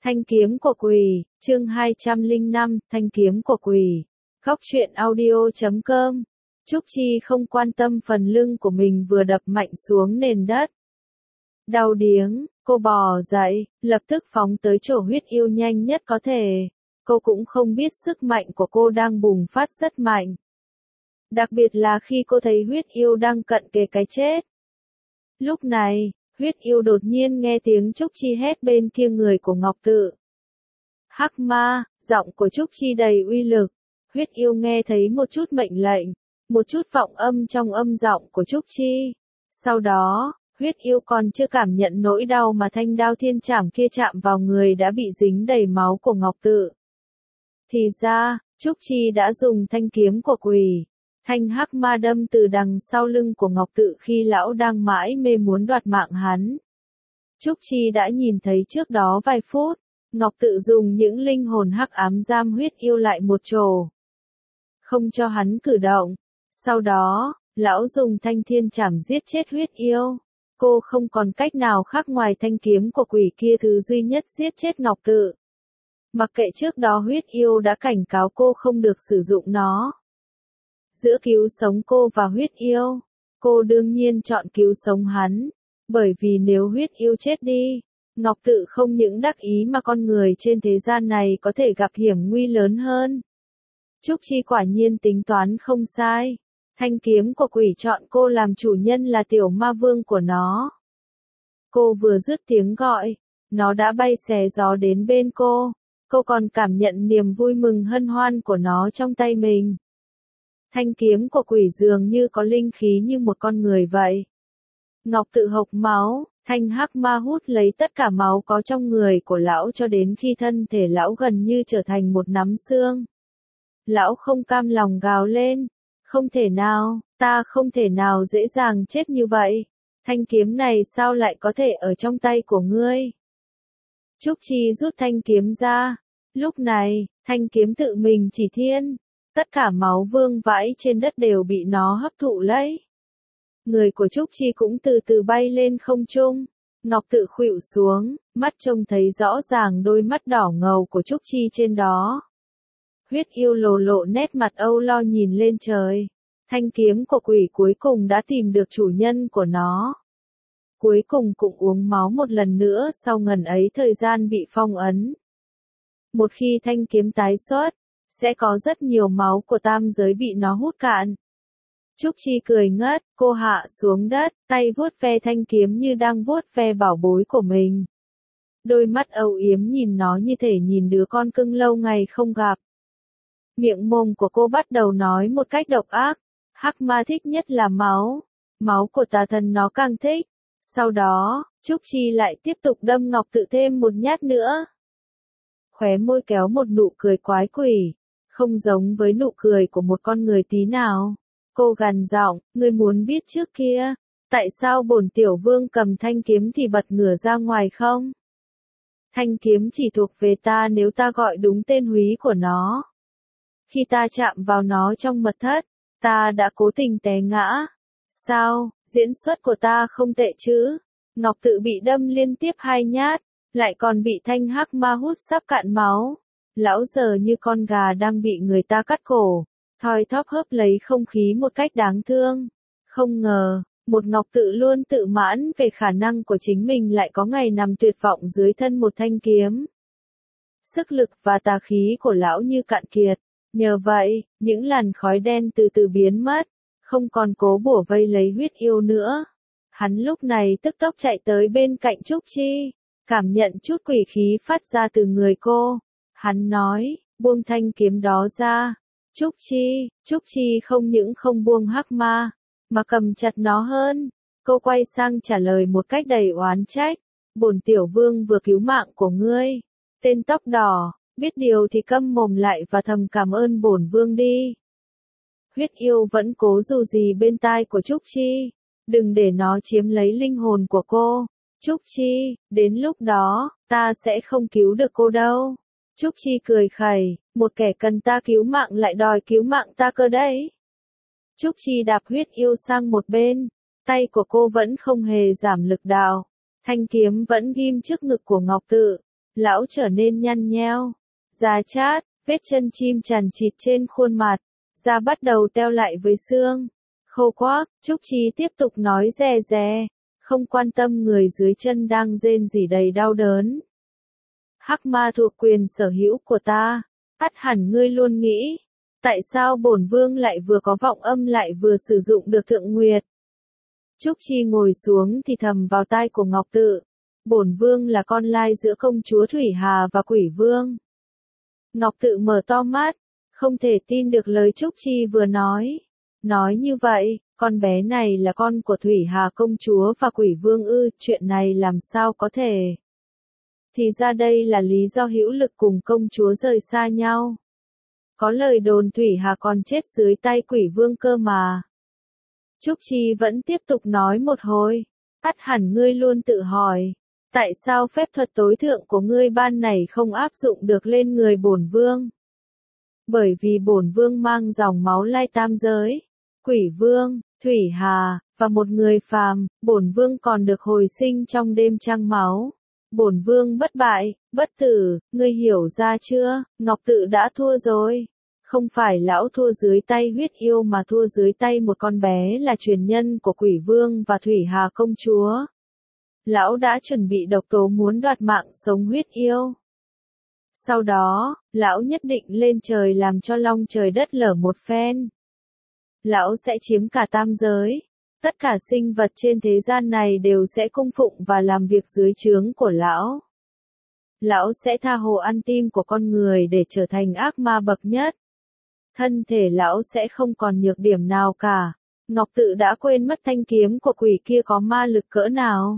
Thanh kiếm của quỷ, chương 205, thanh kiếm của quỷ. Góc truyện audio.com. Trúc Chi không quan tâm phần lưng của mình vừa đập mạnh xuống nền đất. Đau điếng, cô bò dậy, lập tức phóng tới chỗ huyết yêu nhanh nhất có thể. Cô cũng không biết sức mạnh của cô đang bùng phát rất mạnh. Đặc biệt là khi cô thấy huyết yêu đang cận kề cái chết. Lúc này, huyết yêu đột nhiên nghe tiếng Trúc Chi hét bên kia người của Ngọc Tự. Hắc ma, giọng của Trúc Chi đầy uy lực. Huyết yêu nghe thấy một chút mệnh lệnh, một chút vọng âm trong âm giọng của Trúc Chi. Sau đó, huyết yêu còn chưa cảm nhận nỗi đau mà thanh đao thiên trảm kia chạm vào người đã bị dính đầy máu của Ngọc Tự. Thì ra, Trúc Chi đã dùng thanh kiếm của quỷ. Thanh hắc ma đâm từ đằng sau lưng của Ngọc Tự khi lão đang mãi mê muốn đoạt mạng hắn. Trúc Chi đã nhìn thấy trước đó vài phút, Ngọc Tự dùng những linh hồn hắc ám giam huyết yêu lại một chỗ. Không cho hắn cử động. Sau đó, lão dùng thanh thiên trảm giết chết huyết yêu. Cô không còn cách nào khác ngoài thanh kiếm của quỷ kia thứ duy nhất giết chết Ngọc Tự. Mặc kệ trước đó huyết yêu đã cảnh cáo cô không được sử dụng nó. Giữa cứu sống cô và huyết yêu, cô đương nhiên chọn cứu sống hắn, bởi vì nếu huyết yêu chết đi, Ngọc Tự không những đắc ý mà con người trên thế gian này có thể gặp hiểm nguy lớn hơn. Trúc Chi quả nhiên tính toán không sai, thanh kiếm của quỷ chọn cô làm chủ nhân là tiểu ma vương của nó. Cô vừa dứt tiếng gọi, nó đã bay xé gió đến bên cô còn cảm nhận niềm vui mừng hân hoan của nó trong tay mình. Thanh kiếm của quỷ dường như có linh khí như một con người vậy. Ngọc Tự hộc máu, thanh hắc ma hút lấy tất cả máu có trong người của lão cho đến khi thân thể lão gần như trở thành một nắm xương. Lão không cam lòng gào lên, không thể nào, ta không thể nào dễ dàng chết như vậy. Thanh kiếm này sao lại có thể ở trong tay của ngươi? Trúc Chi rút thanh kiếm ra. Lúc này, thanh kiếm tự mình chỉ thiên. Tất cả máu vương vãi trên đất đều bị nó hấp thụ lấy. Người của Trúc Chi cũng từ từ bay lên không trung. Ngọc Tự khuỵu xuống, mắt trông thấy rõ ràng đôi mắt đỏ ngầu của Trúc Chi trên đó. Huyết yêu lộ nét mặt âu lo nhìn lên trời. Thanh kiếm của quỷ cuối cùng đã tìm được chủ nhân của nó. Cuối cùng cũng uống máu một lần nữa sau ngần ấy thời gian bị phong ấn. Một khi thanh kiếm tái xuất, sẽ có rất nhiều máu của tam giới bị nó hút cạn. Trúc Chi cười ngất, cô hạ xuống đất, tay vuốt ve thanh kiếm như đang vuốt ve bảo bối của mình. Đôi mắt âu yếm nhìn nó như thể nhìn đứa con cưng lâu ngày không gặp. Miệng mồm của cô bắt đầu nói một cách độc ác, hắc ma thích nhất là máu của tà thần nó càng thích. Sau đó, Trúc Chi lại tiếp tục đâm Ngọc Tự thêm một nhát nữa. Khóe môi kéo một nụ cười quái quỷ, không giống với nụ cười của một con người tí nào. Cô gằn giọng, ngươi muốn biết trước kia, tại sao bổn tiểu vương cầm thanh kiếm thì bật ngửa ra ngoài không? Thanh kiếm chỉ thuộc về ta nếu ta gọi đúng tên húy của nó. Khi ta chạm vào nó trong mật thất, ta đã cố tình té ngã. Sao, diễn xuất của ta không tệ chứ? Ngọc Tự bị đâm liên tiếp 2 nhát, lại còn bị thanh hắc ma hút sắp cạn máu. Lão giờ như con gà đang bị người ta cắt cổ, thoi thóp hớp lấy không khí một cách đáng thương. Không ngờ, một Ngọc Tự luôn tự mãn về khả năng của chính mình lại có ngày nằm tuyệt vọng dưới thân một thanh kiếm. Sức lực và tà khí của lão như cạn kiệt. Nhờ vậy, những làn khói đen từ từ biến mất, không còn cố bủa vây lấy huyết yêu nữa. Hắn lúc này tức tốc chạy tới bên cạnh Trúc Chi, cảm nhận chút quỷ khí phát ra từ người cô. Hắn nói, buông thanh kiếm đó ra. Trúc Chi không những không buông hắc ma, mà cầm chặt nó hơn. Cô quay sang trả lời một cách đầy oán trách, bổn tiểu vương vừa cứu mạng của ngươi. Tên tóc đỏ, biết điều thì câm mồm lại và thầm cảm ơn bổn vương đi. Huyết yêu vẫn cố dù gì bên tai của Trúc Chi, đừng để nó chiếm lấy linh hồn của cô. Trúc Chi, đến lúc đó, ta sẽ không cứu được cô đâu. Trúc Chi cười khẩy, một kẻ cần ta cứu mạng lại đòi cứu mạng ta cơ đấy. Trúc Chi đạp huyết yêu sang một bên, tay của cô vẫn không hề giảm lực đạo. Thanh kiếm vẫn ghim trước ngực của Ngọc Tự. Lão trở nên nhăn nheo, da chát, vết chân chim chằn chịt trên khuôn mặt, da bắt đầu teo lại với xương. Khô quắc, Trúc Chi tiếp tục nói dè dè, không quan tâm người dưới chân đang rên rỉ đầy đau đớn. Hắc ma thuộc quyền sở hữu của ta, ắt hẳn ngươi luôn nghĩ, tại sao bổn vương lại vừa có vọng âm lại vừa sử dụng được Thượng Nguyệt. Trúc Chi ngồi xuống thì thầm vào tai của Ngọc Tự, bổn vương là con lai giữa công chúa Thủy Hà và Quỷ Vương. Ngọc Tự mở to mắt, không thể tin được lời Trúc Chi vừa nói. Nói như vậy, con bé này là con của Thủy Hà công chúa và Quỷ Vương ư, chuyện này làm sao có thể? Thì ra đây là lý do hữu lực cùng công chúa rời xa nhau. Có lời đồn Thủy Hà còn chết dưới tay Quỷ Vương cơ mà. Trúc Chi vẫn tiếp tục nói một hồi, ắt hẳn ngươi luôn tự hỏi, tại sao phép thuật tối thượng của ngươi ban này không áp dụng được lên người bổn vương? Bởi vì bổn vương mang dòng máu lai tam giới, Quỷ Vương, Thủy Hà, và một người phàm, bổn vương còn được hồi sinh trong đêm trăng máu. Bổn vương bất bại, bất tử, ngươi hiểu ra chưa? Ngọc Tự đã thua rồi. Không phải lão thua dưới tay huyết yêu mà thua dưới tay một con bé là truyền nhân của Quỷ Vương và Thủy Hà công chúa. Lão đã chuẩn bị độc tố muốn đoạt mạng sống huyết yêu. Sau đó, lão nhất định lên trời làm cho long trời đất lở một phen. Lão sẽ chiếm cả tam giới. Tất cả sinh vật trên thế gian này đều sẽ cung phụng và làm việc dưới trướng của lão. Lão sẽ tha hồ ăn tim của con người để trở thành ác ma bậc nhất. Thân thể lão sẽ không còn nhược điểm nào cả. Ngọc Tự đã quên mất thanh kiếm của quỷ kia có ma lực cỡ nào.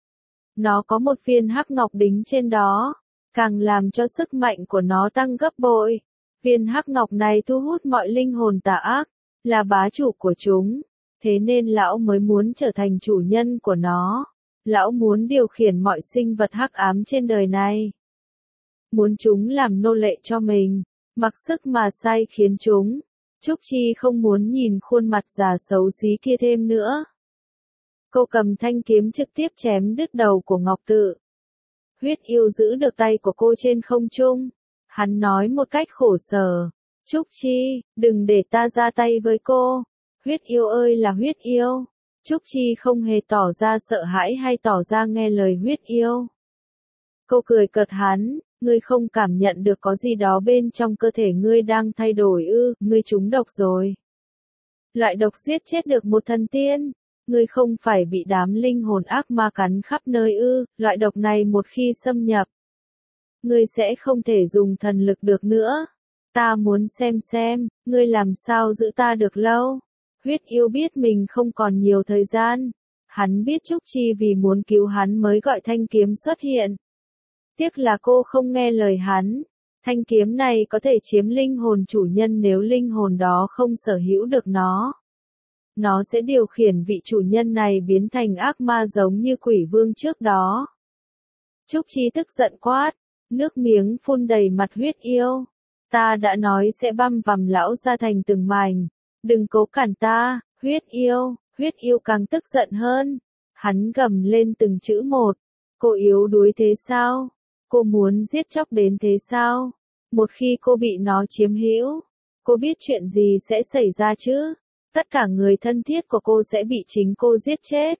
Nó có một viên hắc ngọc đính trên đó, càng làm cho sức mạnh của nó tăng gấp bội. Viên hắc ngọc này thu hút mọi linh hồn tà ác, là bá chủ của chúng. Thế nên lão mới muốn trở thành chủ nhân của nó. Lão muốn điều khiển mọi sinh vật hắc ám trên đời này. Muốn chúng làm nô lệ cho mình, mặc sức mà sai khiến chúng. Trúc Chi không muốn nhìn khuôn mặt già xấu xí kia thêm nữa. Cô cầm thanh kiếm trực tiếp chém đứt đầu của Ngọc Tự. Huyết yêu giữ được tay của cô trên không trung. Hắn nói một cách khổ sở. Trúc Chi, đừng để ta ra tay với cô. Huyết yêu ơi là huyết yêu. Trúc Chi không hề tỏ ra sợ hãi hay tỏ ra nghe lời huyết yêu. Cô cười cợt hắn, ngươi không cảm nhận được có gì đó bên trong cơ thể ngươi đang thay đổi ư, ngươi trúng độc rồi. Loại độc giết chết được một thần tiên. Ngươi không phải bị đám linh hồn ác ma cắn khắp nơi ư, loại độc này một khi xâm nhập. Ngươi sẽ không thể dùng thần lực được nữa. Ta muốn xem, ngươi làm sao giữ ta được lâu. Huyết yêu biết mình không còn nhiều thời gian. Hắn biết Trúc Chi vì muốn cứu hắn mới gọi thanh kiếm xuất hiện. Tiếc là cô không nghe lời hắn. Thanh kiếm này có thể chiếm linh hồn chủ nhân nếu linh hồn đó không sở hữu được nó. Nó sẽ điều khiển vị chủ nhân này biến thành ác ma giống như Quỷ Vương trước đó. Trúc Chi tức giận quát, nước miếng phun đầy mặt huyết yêu. Ta đã nói sẽ băm vằm lão ra thành từng mảnh. Đừng cố cản ta, huyết yêu càng tức giận hơn. Hắn gầm lên từng chữ một. Cô yếu đuối thế sao? Cô muốn giết chóc đến thế sao? Một khi cô bị nó chiếm hữu, cô biết chuyện gì sẽ xảy ra chứ? Tất cả người thân thiết của cô sẽ bị chính cô giết chết.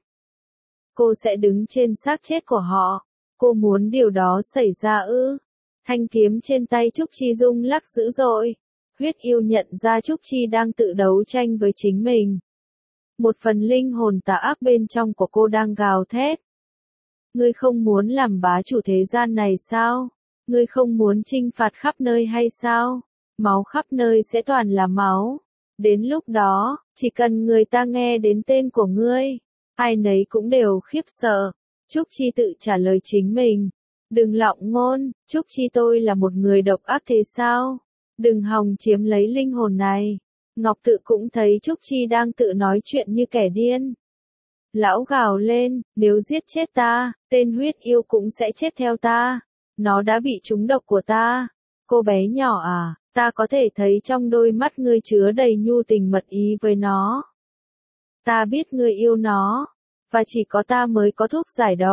Cô sẽ đứng trên xác chết của họ. Cô muốn điều đó xảy ra ư? Thanh kiếm trên tay Trúc Chi rung lắc dữ dội. Huyết yêu nhận ra Trúc Chi đang tự đấu tranh với chính mình. Một phần linh hồn tà ác bên trong của cô đang gào thét. Ngươi không muốn làm bá chủ thế gian này sao? Ngươi không muốn chinh phạt khắp nơi hay sao? Máu khắp nơi sẽ toàn là máu. Đến lúc đó, chỉ cần người ta nghe đến tên của ngươi, ai nấy cũng đều khiếp sợ. Trúc Chi tự trả lời chính mình. Đừng lọng ngôn, Trúc Chi tôi là một người độc ác thế sao? Đừng hòng chiếm lấy linh hồn này. Ngọc Tự cũng thấy Trúc Chi đang tự nói chuyện như kẻ điên. Lão gào lên, nếu giết chết ta, tên huyết yêu cũng sẽ chết theo ta. Nó đã bị trúng độc của ta. Cô bé nhỏ à, ta có thể thấy trong đôi mắt ngươi chứa đầy nhu tình mật ý với nó. Ta biết ngươi yêu nó, và chỉ có ta mới có thuốc giải độc.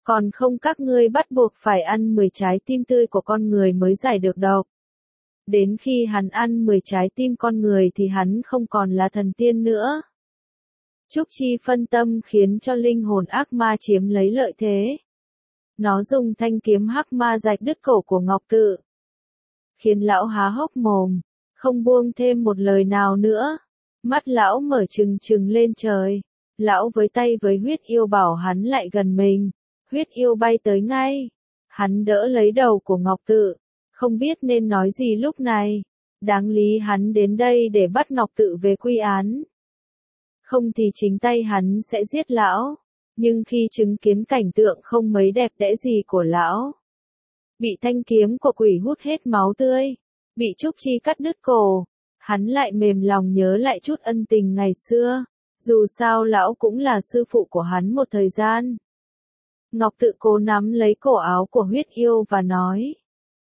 Còn không các ngươi bắt buộc phải ăn 10 trái tim tươi của con người mới giải được độc. Đến khi hắn ăn 10 trái tim con người thì hắn không còn là thần tiên nữa. Trúc Chi phân tâm khiến cho linh hồn ác ma chiếm lấy lợi thế. Nó dùng thanh kiếm hắc ma rạch đứt cổ của Ngọc Tự. Khiến lão há hốc mồm, không buông thêm một lời nào nữa. Mắt lão mở trừng trừng lên trời. Lão với tay với huyết yêu bảo hắn lại gần mình. Huyết yêu bay tới ngay. Hắn đỡ lấy đầu của Ngọc Tự. Không biết nên nói gì lúc này. Đáng lý hắn đến đây để bắt Ngọc Tự về quy án. Không thì chính tay hắn sẽ giết lão. Nhưng khi chứng kiến cảnh tượng không mấy đẹp đẽ gì của lão. Bị thanh kiếm của quỷ hút hết máu tươi. Bị Trúc Chi cắt đứt cổ. Hắn lại mềm lòng nhớ lại chút ân tình ngày xưa. Dù sao lão cũng là sư phụ của hắn một thời gian. Ngọc Tự cố nắm lấy cổ áo của huyết yêu và nói.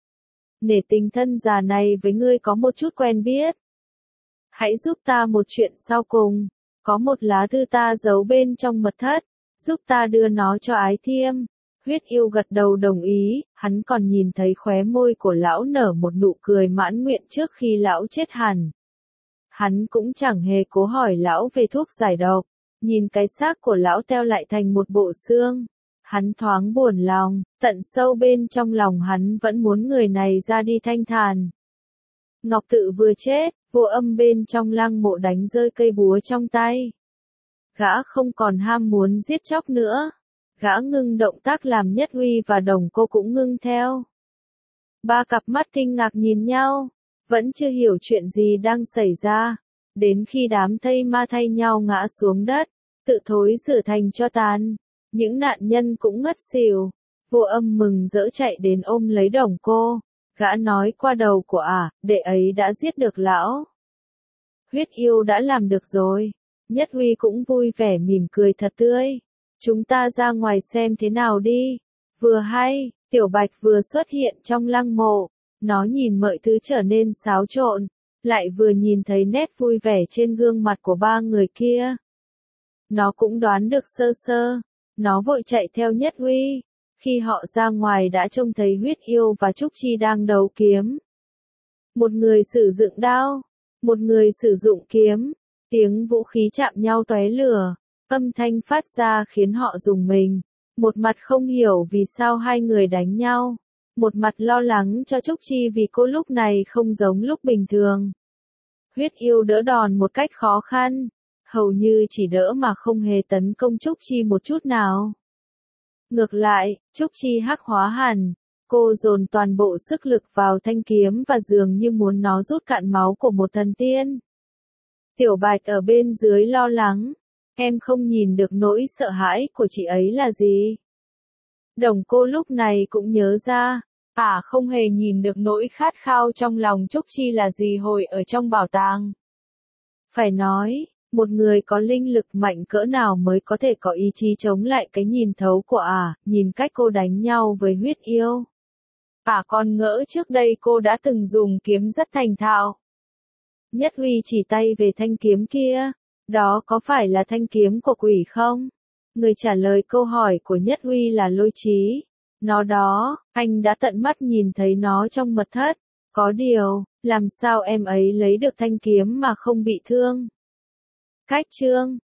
Nể tình thân già này với ngươi có một chút quen biết. Hãy giúp ta một chuyện sau cùng. Có một lá thư ta giấu bên trong mật thất. Giúp ta đưa nó cho Ái Thiêm. Huyết yêu gật đầu đồng ý. Hắn còn nhìn thấy khóe môi của lão nở một nụ cười mãn nguyện trước khi lão chết hẳn. Hắn cũng chẳng hề cố hỏi lão về thuốc giải độc. Nhìn cái xác của lão teo lại thành một bộ xương. Hắn thoáng buồn lòng, tận sâu bên trong lòng hắn vẫn muốn người này ra đi thanh thản. Ngọc Tự vừa chết, Vô Âm bên trong lăng mộ đánh rơi cây búa trong tay. Gã không còn ham muốn giết chóc nữa. Gã ngưng động tác làm Nhất Uy và Đồng Cô cũng ngưng theo. Ba cặp mắt kinh ngạc nhìn nhau, vẫn chưa hiểu chuyện gì đang xảy ra. Đến khi đám thây ma thay nhau ngã xuống đất, tự thối rửa thành tro tàn. Những nạn nhân cũng ngất xỉu. Vô Âm mừng rỡ chạy đến ôm lấy Đồng Cô. Gã nói qua đầu của đệ ấy đã giết được lão. Huyết yêu đã làm được rồi. Nhất Uy cũng vui vẻ mỉm cười thật tươi. Chúng ta ra ngoài xem thế nào đi. Vừa hay, Tiểu Bạch vừa xuất hiện trong lăng mộ. Nó nhìn mọi thứ trở nên xáo trộn. Lại vừa nhìn thấy nét vui vẻ trên gương mặt của ba người kia. Nó cũng đoán được sơ sơ. Nó vội chạy theo Nhất Uy. Khi họ ra ngoài đã trông thấy huyết yêu và Trúc Chi đang đấu kiếm. Một người sử dụng đao. Một người sử dụng kiếm. Tiếng vũ khí chạm nhau tóe lửa. Âm thanh phát ra khiến họ rùng mình. Một mặt không hiểu vì sao hai người đánh nhau. Một mặt lo lắng cho Trúc Chi vì cô lúc này không giống lúc bình thường. Huyết yêu đỡ đòn một cách khó khăn. Hầu như chỉ đỡ mà không hề tấn công Trúc Chi một chút nào. Ngược lại, Trúc Chi hắc hóa hẳn. Cô dồn toàn bộ sức lực vào thanh kiếm và dường như muốn nó rút cạn máu của một thần tiên. Tiểu Bạch ở bên dưới lo lắng. Em không nhìn được nỗi sợ hãi của chị ấy là gì. Đồng Cô lúc này cũng nhớ ra. Không hề nhìn được nỗi khát khao trong lòng Trúc Chi là gì hồi ở trong bảo tàng. Phải nói, một người có linh lực mạnh cỡ nào mới có thể có ý chí chống lại cái nhìn thấu của nhìn cách cô đánh nhau với huyết yêu. Còn ngỡ trước đây cô đã từng dùng kiếm rất thành thạo. Nhất Uy chỉ tay về thanh kiếm kia. Đó có phải là thanh kiếm của quỷ không? Người trả lời câu hỏi của Nhất Uy là Lôi Trí. Nó đó, anh đã tận mắt nhìn thấy nó trong mật thất. Có điều, làm sao em ấy lấy được thanh kiếm mà không bị thương? Cách chương